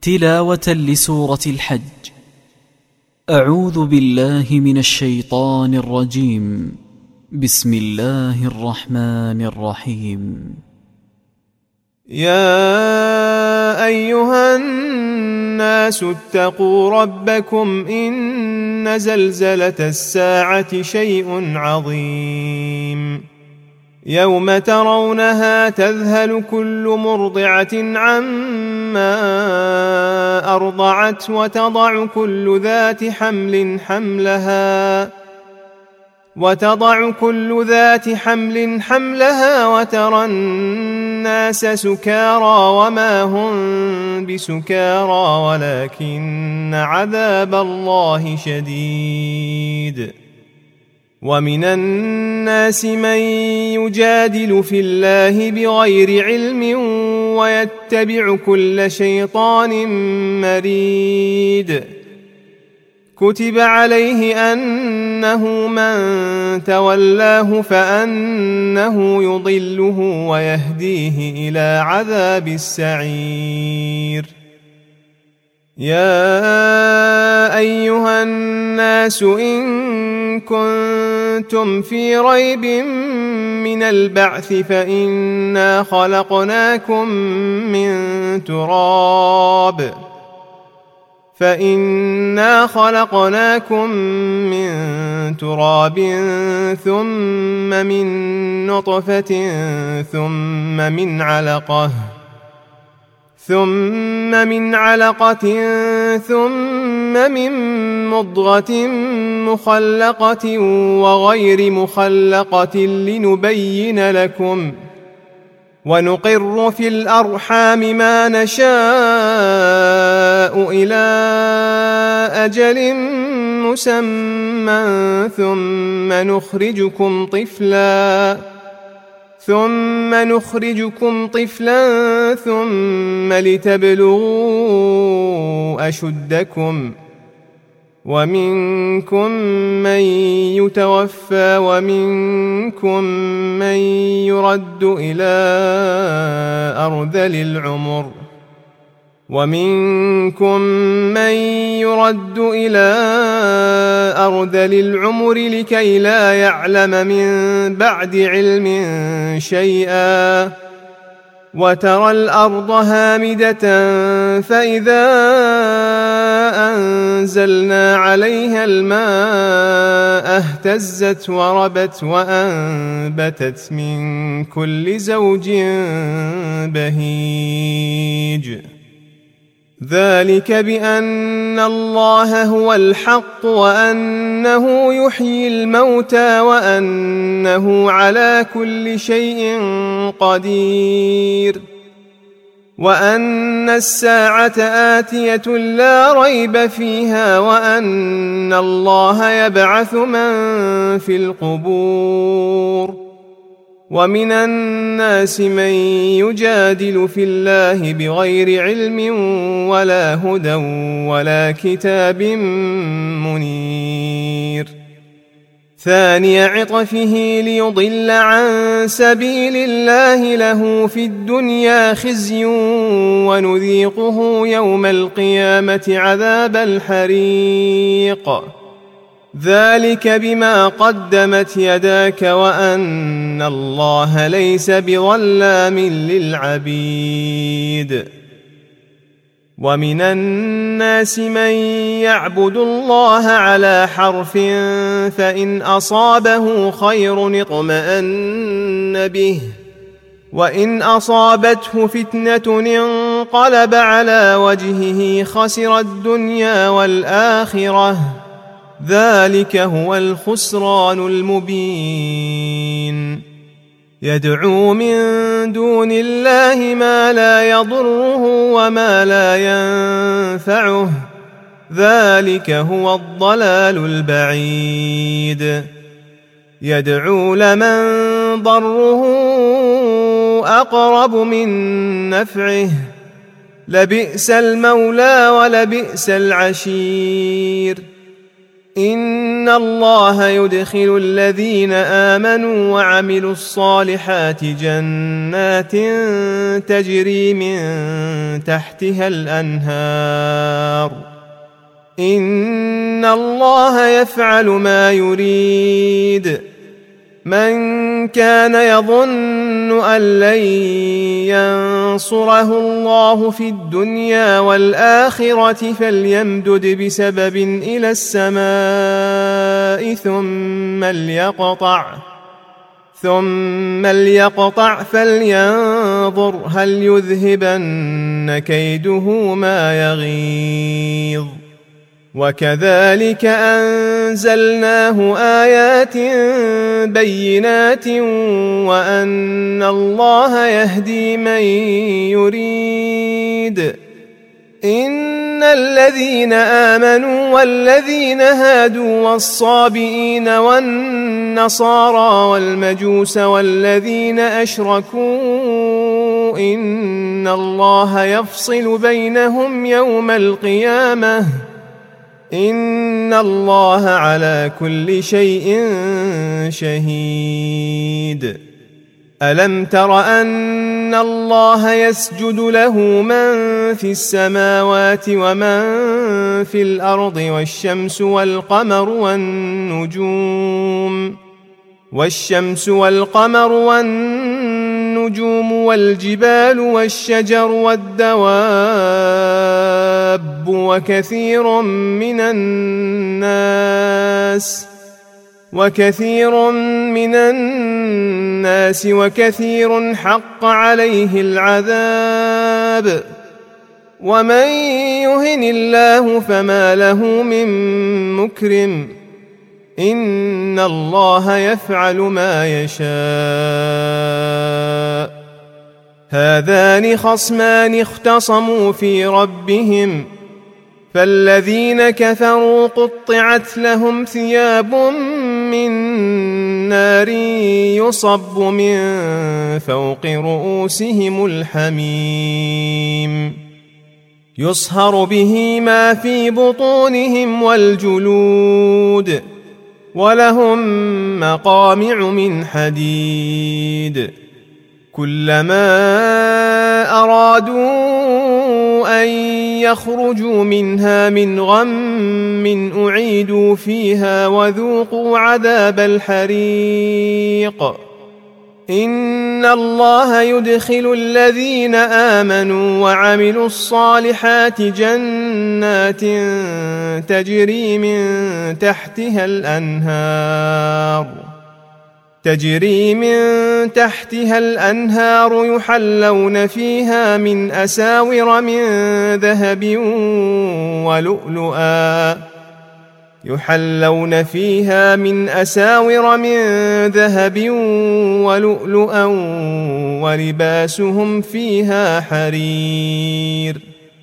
تلاوة لسورة الحج. أعوذ بالله من الشيطان الرجيم. بسم الله الرحمن الرحيم. يا أيها الناس اتقوا ربكم إن زلزلة الساعة شيء عظيم يوم ترونها تذهل كل مرضعة عما أرضعت وتضع كل ذات حمل حملها وترى الناس سكارى وما هم بسكارى ولكن عذاب الله شديد. ومن الناس من يجادل في الله بغير علم ويتبع كل شيطان مريد. كتب عليه أنه من تولاه فأنه يضله ويهديه إلى عذاب السعير. يا أيها الناس إن كنتم في ريب من البعث فإنا خلقناكم من تراب ثم من نطفة ثم من علقة ثم من مضغة مخلقة وغير مخلقة لنبين لكم ونقر في الأرحام ما نشاء إلى أجل مسمى ثم نخرجكم طفلا ثم لتبلغوا أشدكم ومنكم من يتوفى ومنكم من يرد إلى أرذل العمر لكي لا يعلم من بعد علم شيئا. وترى الأرض هامدة فإذا أنزلنا عليها الماء اهتزت وربت وأنبتت من كل زوج بهيج. ذلك بأن الله هو الحق وأنه يحيي الموتى وأنه على كل شيء قدير وأن الساعة آتية لا ريب فيها وأن الله يبعث من في القبور. ومن الناس من يجادل في الله بغير علم ولا هدى ولا كتاب منير. ثاني عطفه ليضل عن سبيل الله له في الدنيا خزي ونذيقه يوم القيامة عذاب الحريق. ذلك بما قدمت يداك وأن الله ليس بظلام للعبيد. ومن الناس من يعبد الله على حرف فإن أصابه خير اطمأن به وإن أصابته فتنة انقلب على وجهه خسر الدنيا والآخرة. ذلك هو الخسران المبين. يدعو من دون الله ما لا يضره وما لا ينفعه. ذلك هو الضلال البعيد. يدعو لمن ضره أقرب من نفعه. لبئس المولى ولبئس العشير. إن الله يدخل الذين آمنوا وعملوا الصالحات جنات تجري من تحتها الأنهار إن الله يفعل ما يريد. من كان يظن أن لن ينصره الله في الدنيا والآخرة فليمدد بسبب إلى السماء ثم ليقطع فلينظر هل يذهبن كيده ما يغيظ. وكذلك أنزلناه آيات بينات وأن الله يهدي من يريد. إن الذين آمنوا والذين هادوا والصابئين والنصارى والمجوس والذين أشركوا إن الله يفصل بينهم يوم القيامة إن الله على كل شيء شهيد. ألم تر أن الله يسجد له من في السماوات ومن في الأرض والشمس والقمر والنجوم والجبال والشجر والدواب وكثير من الناس وكثير حق عليه العذاب. ومن يهن الله فما له من مكرم إن الله يفعل ما يشاء. هذان خصمان اختصموا في ربهم فالذين كفروا قطعت لهم ثياب من نار يصب من فوق رؤوسهم الحميم يصهر به ما في بطونهم والجلود ولهم مقامع من حديد. كلما أرادوا أن يخرجوا منها من غم أعيدوا فيها وذوقوا عذاب الحريق. إن الله يدخل الذين آمنوا وعملوا الصالحات جنات تجري من تحتها الأنهار يحلون فيها من أساور من ذهب ولؤلؤا ولباسهم فيها حرير.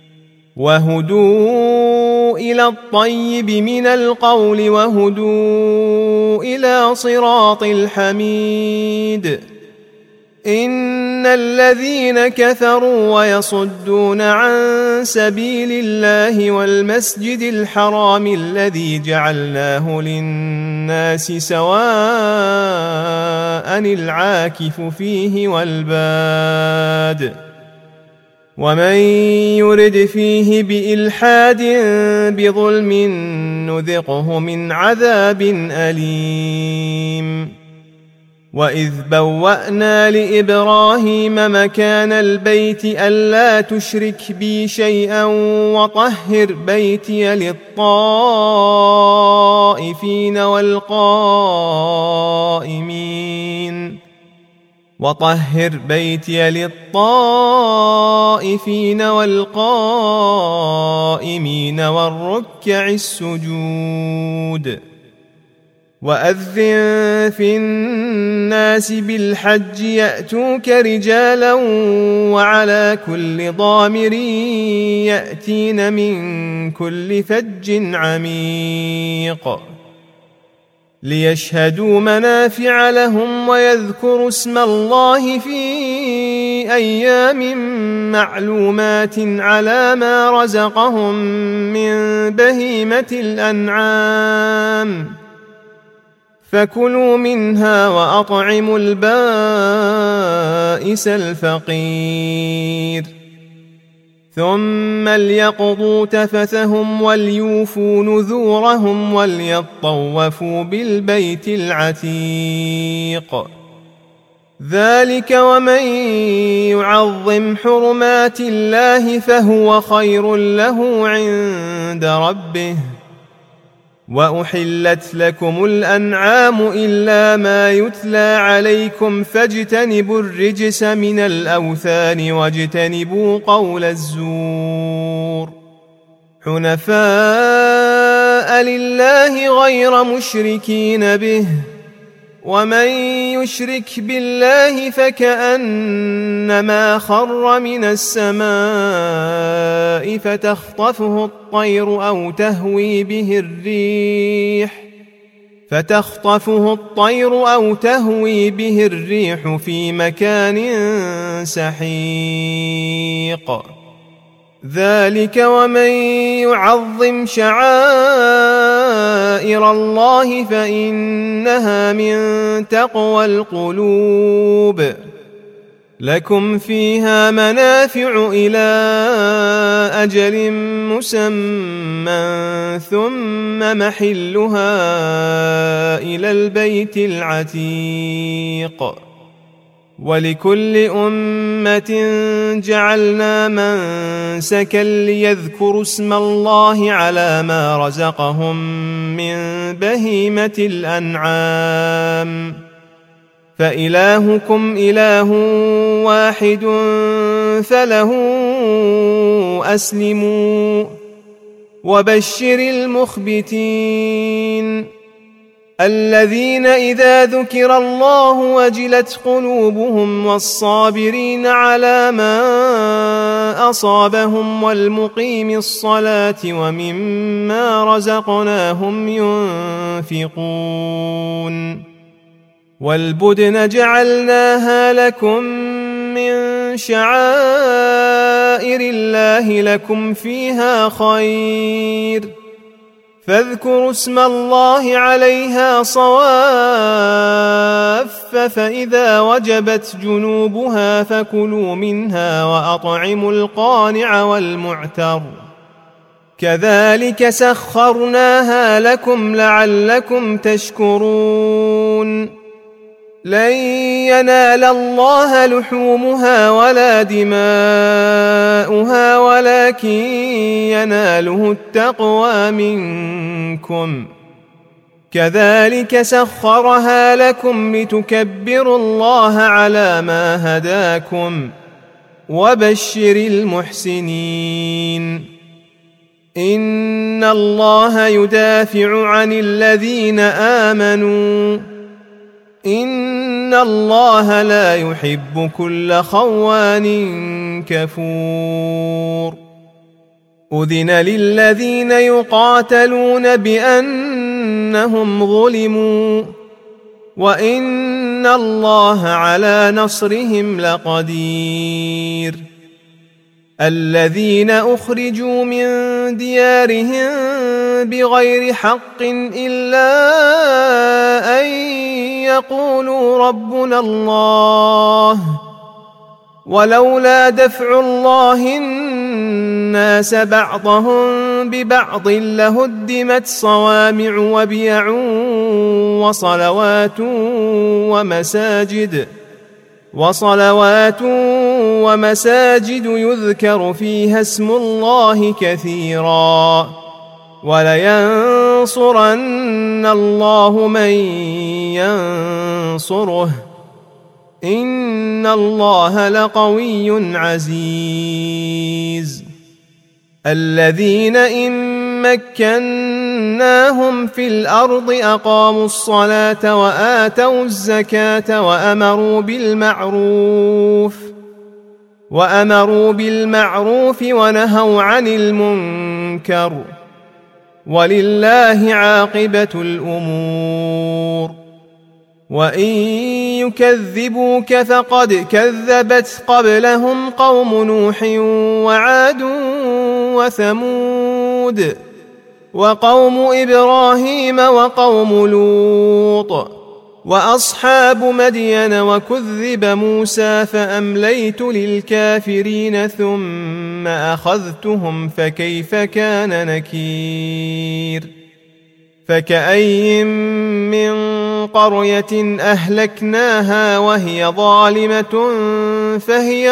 وهدوا إلى الطيب من القول وهدوا إلى صراط الحميد. إن الذين كفروا ويصدون عن سبيل الله والمسجد الحرام الذي جعلناه للناس سواء العاكف فيه والباد ومن يرد فيه بإلحاد بظلم نذقه من عذاب أليم. وإذ بوأنا لإبراهيم مكان البيت ألا تشرك بي شيئا وطهر بيتي للطائفين والقائمين والركع السجود. وأذن في الناس بالحج يأتوك رجالا وعلى كل ضامر يأتين من كل فج عميق ليشهدوا منافع لهم ويذكروا اسم الله في أيام معلومات على ما رزقهم من بهيمة الأنعام فكلوا منها وأطعموا البائس الفقير ثم ليقضوا تفثهم وليوفوا نذورهم وليطوفوا بالبيت العتيق ذلك ومن يعظم حرمات الله فهو خير له عند ربه وأحلت لكم الأنعام إلا ما يتلى عليكم فاجتنبوا الرجس من الأوثان واجتنبوا قول الزور حنفاء لله غير مشركين به ومن يشرك بالله فكأنما خر من السماء فتخطفه الطير أو تهوي به الريح في مكان سحيق ذلك ومن يعظم شعائر الله فإنها من تقوى القلوب لكم فيها منافع إلى أجل مسمى ثم محلها إلى البيت العتيق ولكل أمة جعلنا منسكا ليذكروا اسم الله على ما رزقهم من بهيمة الأنعام فإلهكم إله واحد فله أسلموا وبشر المخبتين الذين إذا ذكر الله وجلت قلوبهم والصابرين على ما أصابهم والمقيم الصلاة ومما رزقناهم ينفقون والبدن جعلناها لكم من شعائر الله لكم فيها خير فاذكروا اسم الله عليها صواف فإذا وجبت جنوبها فكلوا منها وأطعموا القانع والمعتر كذلك سخرناها لكم لعلكم تشكرون لن ينال الله لحومها ولا دماؤها ولكن يناله التقوى منكم كذلك سخرها لكم لتكبروا الله على ما هداكم وبشر المحسنين إن الله يدافع عن الذين آمنوا إن الله لا يحب كل خوان كفور أذن للذين يقاتلون بأنهم ظلموا وإن الله على نصرهم لقدير الذين أخرجوا من ديارهم بغير حق إلا أن يقولوا ربنا الله ولولا دفع الله الناس بعضهم ببعض لهدمت صوامع وبيع وصلوات ومساجد يذكر فيها اسم الله كثيرا ولينصرن الله من ينصره إن الله لقوي عزيز الذين إن مكناهم في الأرض أقاموا الصلاة وآتوا الزكاة وأمروا بالمعروف ونهوا عن المنكر ولله عاقبة الأمور وإن يكذبوك فقد كذبت قبلهم قوم نوح وعاد وثمود وقوم إبراهيم وقوم لوط وأصحاب مدين، وكذب موسى فأمليت للكافرين ثم أخذتهم فكيف كان نكير. فكأي من قرية أهلكناها وهي ظالمة فهي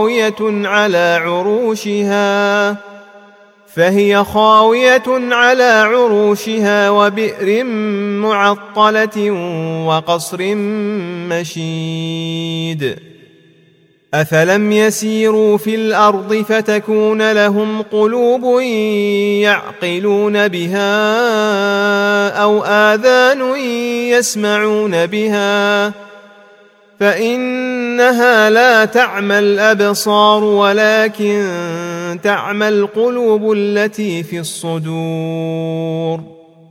خاوية على عروشها وبئر معطلة وقصر مشيد. أفلم يسيروا في الأرض فتكون لهم قلوب يعقلون بها أو آذان يسمعون بها، فإنها لا تعمى الأبصار ولكن تعمى القلوب التي في الصدور.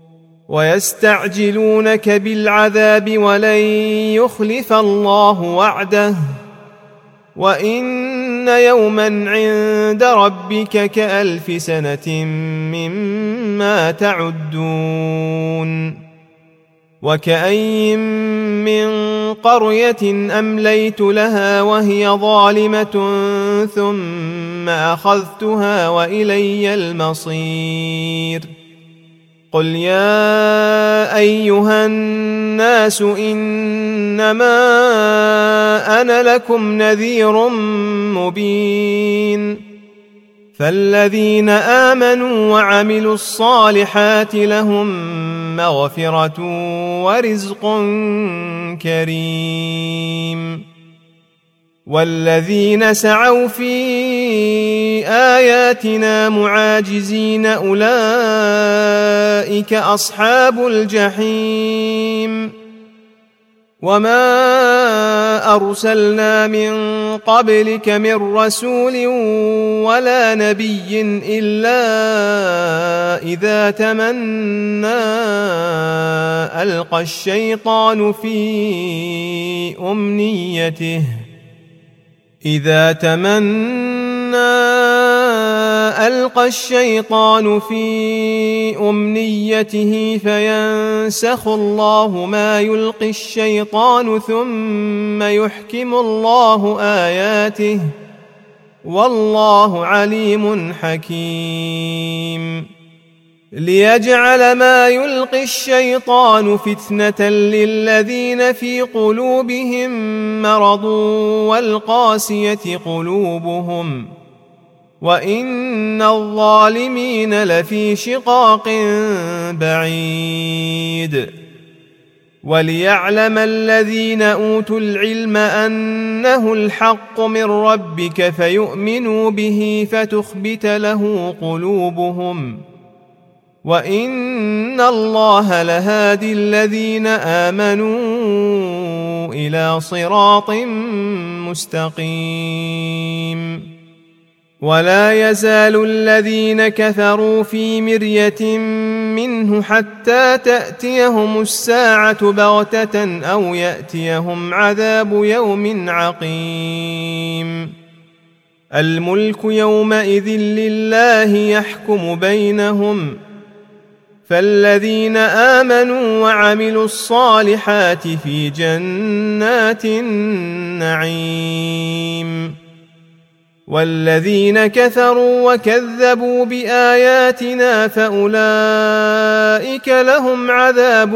ويستعجلونك بالعذاب ولن يخلف الله وعده، وإن يوما عند ربك كألف سنة مما تعدون. وكأي من قرية أمليت لها وهي ظالمة ثم أخذتها وإلي المصير. قل يا أيها الناس إنما أنا لكم نذير مبين. فالذين آمنوا وعملوا الصالحات لهم مغفرة ورزق كريم. والذين سعوا في آياتنا معاجزين أولئك أصحاب الجحيم. وما أرسلنا من قبلك من رسول ولا نبي إلا إذا تمنى ألقى الشيطان في أمنيته فينسخ الله ما يلقي الشيطان ثم يحكم الله آياته، والله عليم حكيم. ليجعل ما يلقي الشيطان فتنة للذين في قلوبهم مرض والقاسية قلوبهم، وإن الظالمين لفي شقاق بعيد. وليعلم الذين أوتوا العلم أنه الحق من ربك فيؤمنوا به فتخبت له قلوبهم، وإن الله لهادي الذين آمنوا إلى صراط مستقيم. ولا يزال الذين كفروا في مرية منه حتى تأتيهم الساعة بغتة أو يأتيهم عذاب يوم عقيم. الملك يومئذ لله يحكم بينهم، فالذين آمنوا وعملوا الصالحات في جنات النعيم، والذين كفروا وكذبوا بآياتنا فأولئك لهم عذاب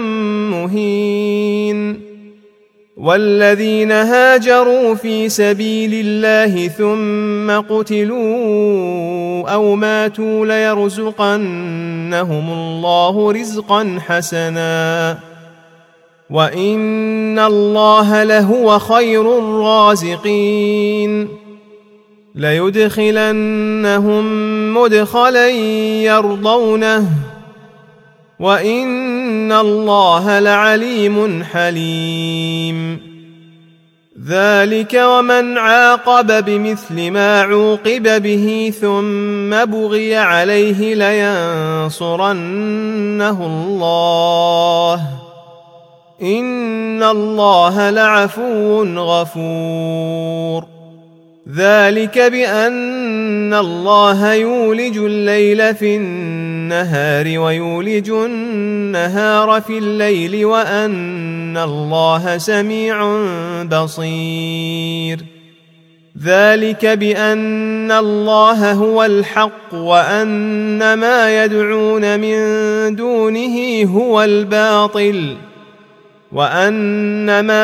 مهين. والذين هاجروا في سبيل الله ثم قتلوا أو ماتوا ليرزقنهم الله رزقا حسنا، وإن الله لهو خير الرازقين. ليدخلنهم مدخلا يرضونه، وإن الله لعليم حليم. ذلك ومن عاقب بمثل ما عوقب به ثم بغي عليه لينصرنه الله، إن الله لعفو غفور. ذلك بأن الله يولج الليل في النهار ويولج النهار في الليل وأن الله سميع بصير. ذلك بأن الله هو الحق وأن ما يدعون من دونه هو الباطل وأن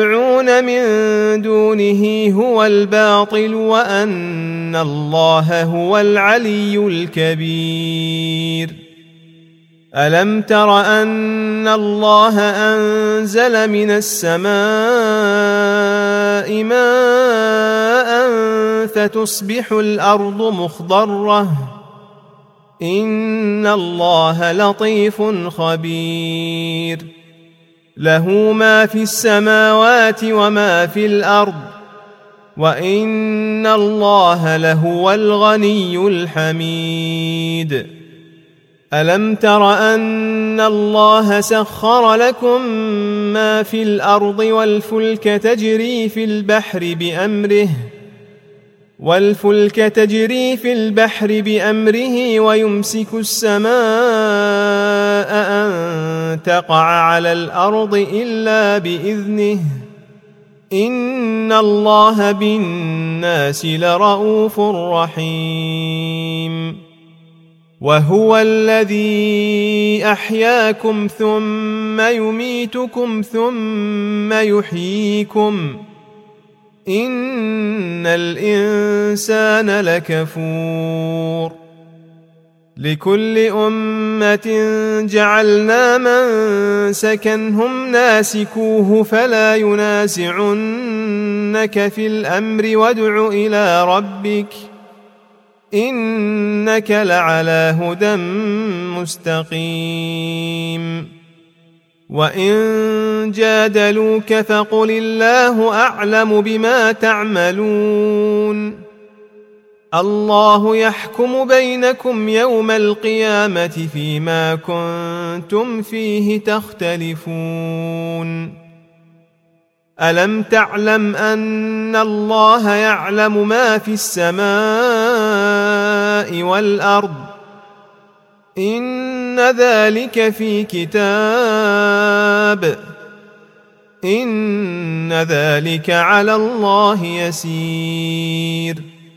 الله هو العلي الكبير. ألم تر أن الله أنزل من السماء ماء فتصبح الأرض مخضرة إن الله لطيف خبير. له ما في السماوات وما في الأرض وإن الله لهو الغني الحميد. ألم تر أن الله سخر لكم ما في الأرض والفلك تجري في البحر بأمره ويمسك السماء أن تقع على الأرض إلا بإذنه إن الله بالناس لرءوف رحيم. وهو الذي أحياكم ثم يميتكم ثم يحييكم إن الإنسان لكفور. لكل أمة جعلنا منسكا هم ناسكوه فلا ينازعنك في الأمر وادع إلى ربك إنك لعلى هدى مستقيم. وإن جادلوك فقل الله أعلم بما تعملون. الله يحكم بينكم يوم القيامة فيما كنتم فيه تختلفون. ألم تعلم أن الله يعلم ما في السماء والأرض إن ذلك في كتاب إن ذلك على الله يسير.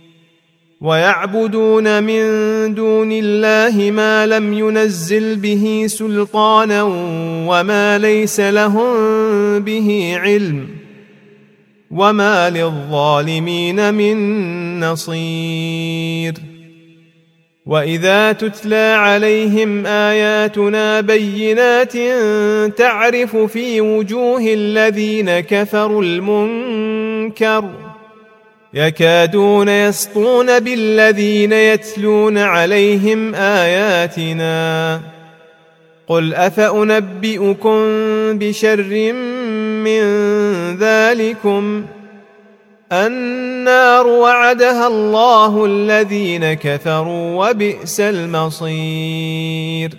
ويعبدون من دون الله ما لم ينزل به سلطانا وما ليس لهم به علم وما للظالمين من نصير. وإذا تتلى عليهم آياتنا بينات تعرف في وجوه الذين كفروا المنكر يكادون يسطون بالذين يتلون عليهم آياتنا. قل أفأنبئكم بشر من ذلكم النار وعدها الله الذين كفروا وبئس المصير.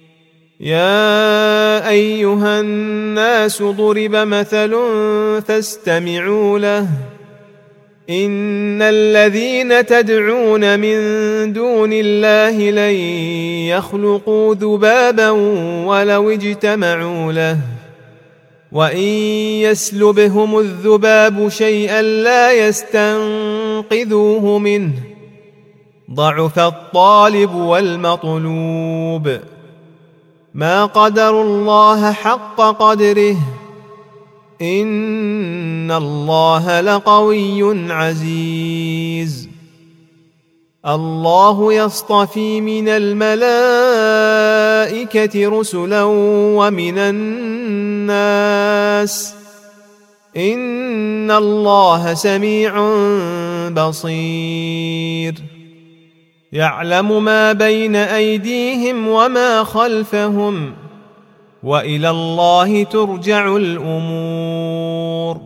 يا أيها الناس ضرب مثل فاستمعوا له إن الذين تدعون من دون الله لن يخلقوا ذبابا ولو اجتمعوا له وإن يسلبهم الذباب شيئا لا يستنقذوه منه ضعف الطالب والمطلوب. ما قدروا الله حق قدره إن الله لقوي عزيز. الله يصطفي من الملائكة رسلا ومن الناس إن الله سميع بصير. يعلم ما بين أيديهم وما خلفهم وإلى الله ترجع الأمور.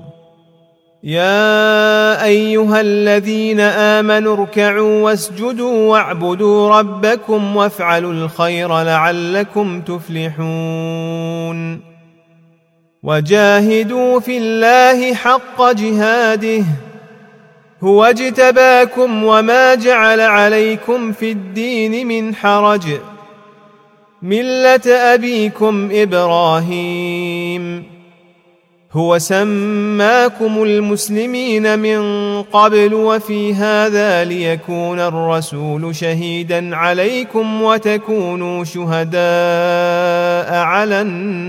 يا أيها الذين آمنوا اركعوا واسجدوا واعبدوا ربكم وافعلوا الخير لعلكم تفلحون. وجاهدوا في الله حق جهاده هو اجتباكم وما جعل عليكم في الدين من حرج ملة أبيكم إبراهيم هو سماكم المسلمين من قبل وفي هذا ليكون الرسول شهيدا عليكم وتكونوا شهداء على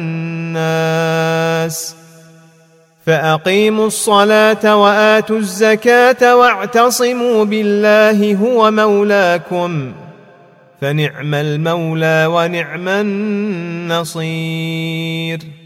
الناس فأقيموا الصلاة وآتوا الزكاة واعتصموا بالله هو مولاكم فنعم المولى ونعم النصير